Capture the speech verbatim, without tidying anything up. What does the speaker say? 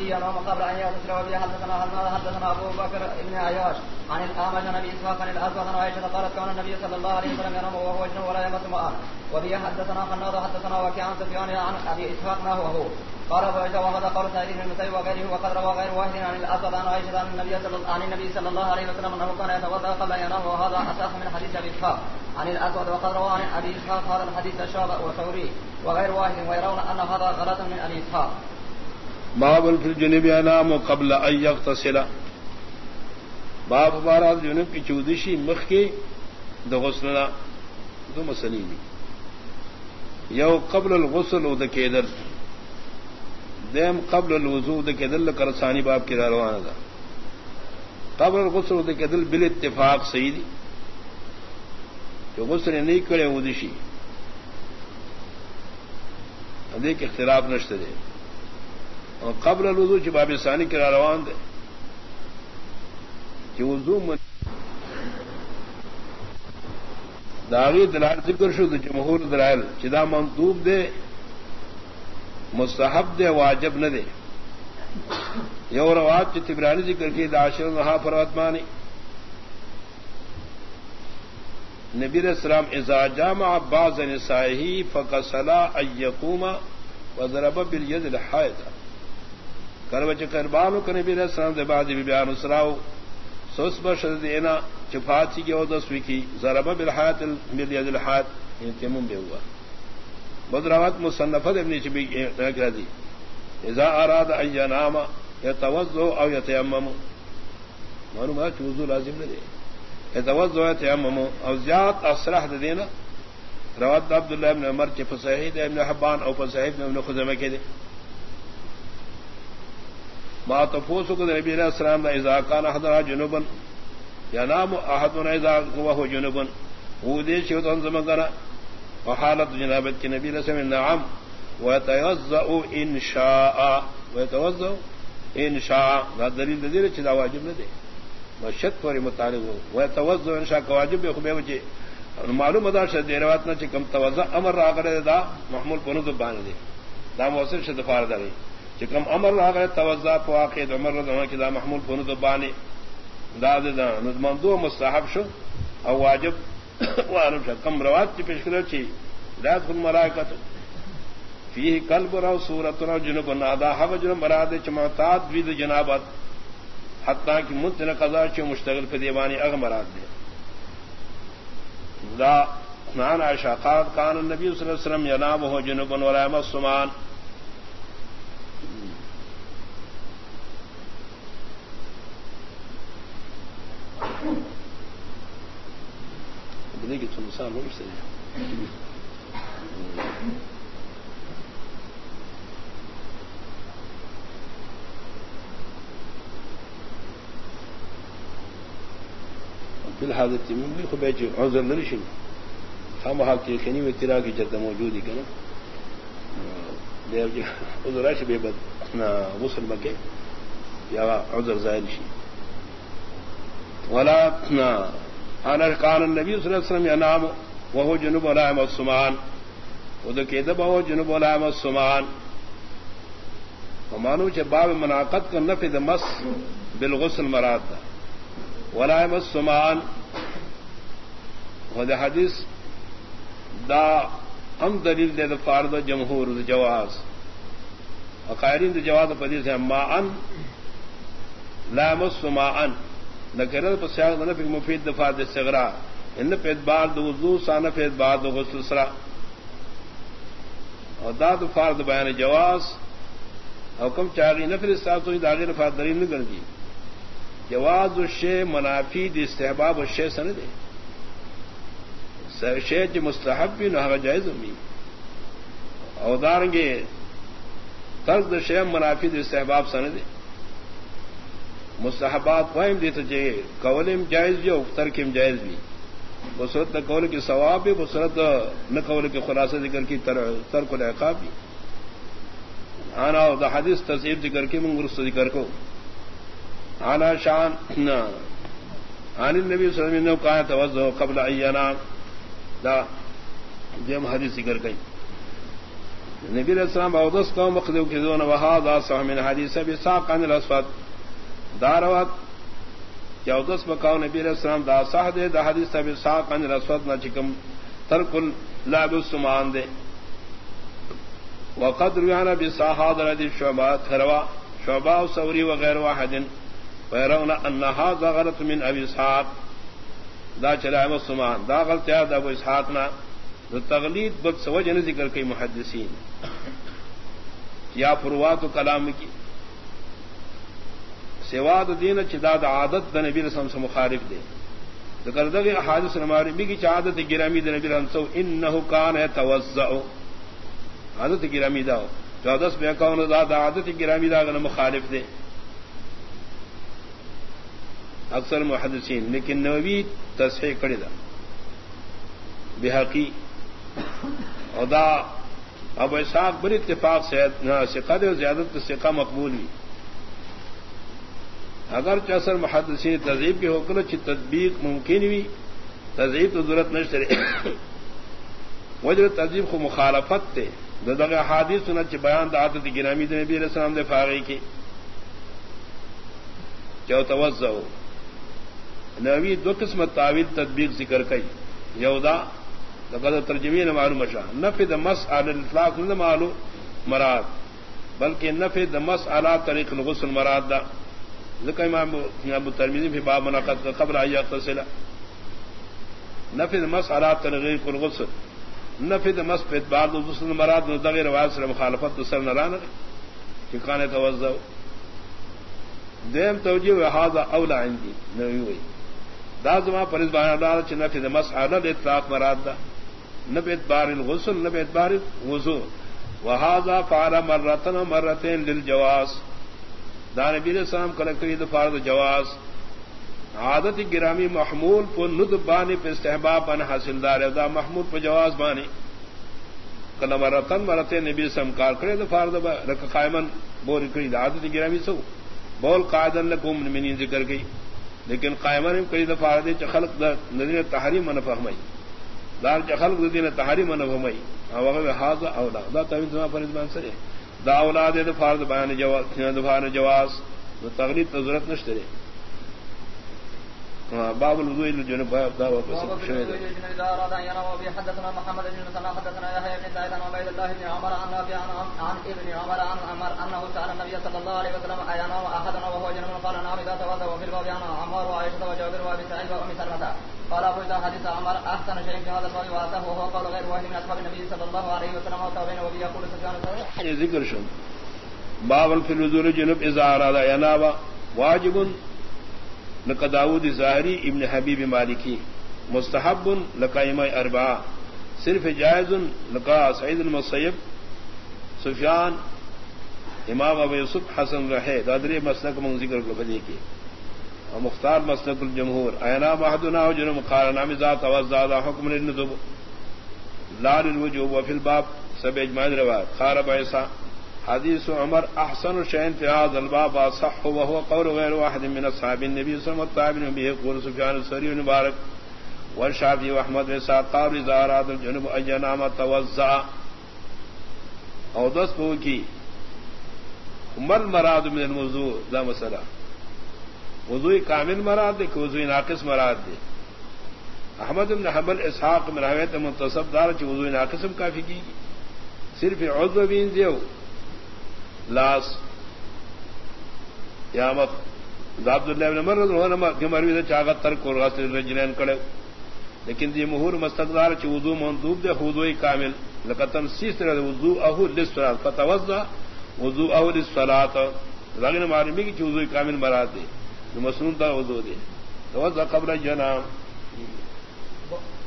النبي ينام قبل أن يغتسل. وبه حدثنا حدثنا أبو بكر بن عياش عن الأعمش عن أبي إسحاق عن الأسود عن عائشة قالت كان النبي صلى الله عليه وسلم ينام وهو جنب ولا يمس ماء. وبه حدثنا خناد حدثنا وكيع عن سفيان عن أبي إسحاق نحوه قال أبو عيسى وهذا قول سعيد بن المسيب وغيره. وقد روى غير واحد عن الأسود عن عائشة عن النبي صلى عن النبي صلى الله عليه وسلم أنه كان يتوضأ قبل أن ينام وهذا أصح من حديث أبي إسحاق عن الأسود. وقد روى عن أبي إسحاق هذا الحديث الشعبة وثوري وغير واحد ويرون أن هذا غلط من أبي إسحاق. باب في الجنوب ينام قبل ان يغتسل. باب بارات جنوب کی چودشی مخ کے دو غسلنا دو مسئلے یو قبل الغسل و دکیدل دیم قبل الوضوء دکیدل کرسانی باب کی روانہ دا. قبل الغسل و دکیدل بالاتفاق سیدی جو غسل نہیں کرے ودشی دیکھ اختلاف نشتے دے. اور قبل الوضوء کی باب ثانی کرا روان دے کہ وضو من داغی دلائل ذکر شو جمہور دلائل چدا مندوب دے مستحب دے واجب نہ دے. یو روات چ تبرانی ذکر کی داشر رہا فراتمانی نبی علیہ السلام اذا جامع بعض نسائه فقصلا ان يقوم وضرب باليد الحائض کروچ قربانو کہ نبی علیہ السلام دے بعد بیان اسراو سوس بشد دینا چپاتی کی او دسوی کی ضرب بالحائط باليد الحائط انتمم بے ہوا. بدراوت مصنفت ابن چبی کہہ دی اذا اراد ان ينام يتوضا او يتيمم معلومات وضو لازم نہ دے يتوضا يتيمم او زیاد اصرح دینا روات عبداللہ ابن عمر کے فصحیح ابن حبان او فصحیح ابن خزیمہ کے دے ما تفوسو کو نبی علیہ السلام اذا كان احدنا جنوبا ينام احدنا اذا هو جنوبا وہ دے شوتن زمانہ وحالت جنابت کے نبی علیہ السلام نعم ويتوضا ان شاء ويتوضا ان شاء دا دلیل دے چ دا واجب نہ دے مشت پر متعلق ہو ويتوضا ان شاء کا واجب ہے خبے وجہ معلوم ادا شد روایت نہ چ کم توضا امر را کرے دا محمول پنو تو بان دے دا موصل شد فار دے چکم امر راغ توضا واقع عمر رضی اللہ عنہ محمول پنو تو بانی داد نظم دو مستحب شو او واجب وارب شو کم روات کی پیش کرو چی ذات الملائکۃ فيه قلب را صورت را جنوب نادا حوجر مراد چماتات وید جنابت حتا کہ متن قضا چ مشتغل پہ دیوانی اغ مراد دے دا نان عائشہ قالت کان النبی صلی اللہ علیہ وسلم ینام وهو جنوب ولا يمس ماء. بدے کہ تم انسان ہو سے فی الحادث من بھی خبے جو عذر نہ رشن ہم حق کی خنی میں تیرا کی جد موجود ہی کنا دے جو عذر اش بے بد نہ غسل مکے یا عذر زائل شی ولا انا كان النبي صلى الله عليه وسلم ينام وهو جنوب ولا يمس ماء وذكيد وهو جنوب ولا يمس ماء. ومانو چ باب مناقض کا نفی مس بالغسل مراد ولا يمس ماء وذ حدیث دا ہم دلیل دے فرض جمہور جواز اقائرین جواز حدیث ہے ماء لا يمس ماء نکرر پسیاق نفی مفید دفاع دے صغرا ان پہ ادبار دو وضو سانہ پہ ادبار دو غسل سرا اور دا دفاع دو بیان جواز حکم چاہی نفی استعاد تو داغی رفاع دلیل نہیں کر دی جواز الشے منافی دی استحباب الشے سن دے شے جو مستحب بھی نہ جائز بھی اور دارنگے ترک شے منافی دی استحباب سن دے مستحبات قائم دیتے چاہیے قولم جائز بھی اور ترکم جائز بھی بصورت نہ قول کی ثواب بھی بصورت نہ قول کے خلاصہ ذکر کی ترک العقاب بھی آنا دا حدیث تصیب ذکر کی منگرست ذکر کو آنا شان عن النبی صلی اللہ علیہ وسلم کہا توضع قبل ان ینام دا دیم حدیث ذکر گئی نبی علیہ السلام اودس کو مخدو کی دون وهذا صح من حدیث ابي ساق عن الاسود داروت کہ اودس بکاو نبی علیہ السلام دا صح دے دا حدیث ابي ساق عن الاسود نہ چکم ترک لعب السمان دے وقد روینا بصحاد رضی شعبات روا شعبہ ثوری وغیر واحد ويرون ان هذا غلط من ابي اسحاق دا چلا مسلمان دا غلط ہے دا ابو اسحاق نا تغلید بد سوجن ذکر کئی محدثین یا فروات کلام کی سواد دین چداد عادت دا نبی رسول سے مخالف دے ذکر دغه احادیث ہماری بھی کی عادت گرامی دا نبی رسول انه کان يتوضا عادت گرامی دا چودس میں کون دا عادت گرامی دا غن مخالف دے اکثر محدثین لیکن نووی تصحیح کړی دا بحقی ادا ابو اسحاق بر اتفاق سے ثقت و زیادت ثقہ مقبول ہوئی اگر چاثر محدثین تذیب کے ہوکر چی تطبیق ممکن ہوئی تذیب تو ضرورت نہ چلے وجہ تذیب کو مخالفت تھے دغه احادیث سنت چ بیان د عادت گرامی د نبی علیہ السلام دے فاغی کی جو توضع نوی دو قسم تعویل تطبیق ذکر کئی یودا لقد ترجمین معلوم شاہ نفی د مسعل الاطلاق نہ معلوم مراد بلکہ نفی د مسعل طریق الغسل مراد دا ذکر امام ابو ترمذی فی باب مناقض قبل ان يغتسل نفی د مسعل طریق الغسل نفی د مسعل بعد الغسل مراد دغیر روایت سے مخالفت سر نران کہ کان توضع دیم توجیہ هذا اولا عندي نوی ہوئی دازما پر اس بیان دار چ نفی د مسعل الاطلاق مراد دا نبی ادبار الغسل نبی ادبار الوضوء وهذا فعل مرتين مرتين للجواز دا نبی علیہ السلام کلکری د فرض جواز عادت گرامی محمول پر ندبانی پر استحباب ان حاصل دار دا محمول پر جواز بانی کلا مرتين مرتين نبی سم کار کرے د فرض رک قائمن بول کری عادت گرامی سو بول قاعدن لکم من ذکر گئی لیکن قائمن کئی د فرض چ خلق دا نظر تحریم من فهمئی دار خلق دین تحریم نہ ہمئی او هذا اولا دا تعویل پر زبان سے دا اولاد دے فرض بیان جواز دفعہ جواز تغلید ضرورت نشتے باب الوضوء للجنوب دا واپس شوید حدثنا محمد بن مسلم حدثنا يحيى بن سعيد عن عبيد الله بن عمر عن نافع عن ابن عمر عن عمر انه سأل النبي صلى الله عليه وسلم ايانا احدنا وهو جنب قال نعم اذا توضا وفي الباب عن عمار وعائشه وجابر وابي سعيد وام سلمة قال ابو اذا حديث عمر احسن شيء في هذا الباب واتاه وهو قول غير واحد من اصحاب النبي صلى الله عليه وسلم وتابعين وبه يقول سفيان الثوري ذکر شو باب في الوضوء للجنوب اذا اراد ينام واجب لك داود ظاہری ابن حبیب مالکی مستحب لقائمہ اربعہ صرف جائز لقا سعید المسیب سفیان امام ابو یوسف حسن رہے دادری مسلک من ذکر کو بدی کی اور مختار مسلک الجمہور اینا محدنا وجن مقارنہ ذات وزاد حکم للندب لا للوجوب وفي الباب سب اجماع روایت خارب ایسا حدیث عمر احسن شيء في هذا الباب صح وهو قول غير واحد من اصحاب النبي صلى الله عليه وسلم به يقول سفيان الثوري المبارك والشافعي واحمد واسحاق قال اذا اراد الجنوب ان ينام توضا او دس کو کی مل مراد من الوضوء لا مسئلہ وضوء کامل مراد ہے کہ وضوء ناقص مراد ہے احمد بن حنبل اسحاق بن راہویہ منتصب دار کہ وضوء ناقص کافی کی صرف عضو بین دیو لاس یا مت عبداللہ بن عمر رضی اللہ عنہ کہ مروی دے چاغت ترک اور غسل الرجلین کڑے لیکن دی مہور مستقدار چ وضو مندوب دے وضو کامل لقتن سیس رہ وضو اهو للصلاۃ فتوضا وضو اهو للصلاۃ لگن معلومی کی وضو کامل مراد دے مسنون دا وضو دے توضا قبل جناب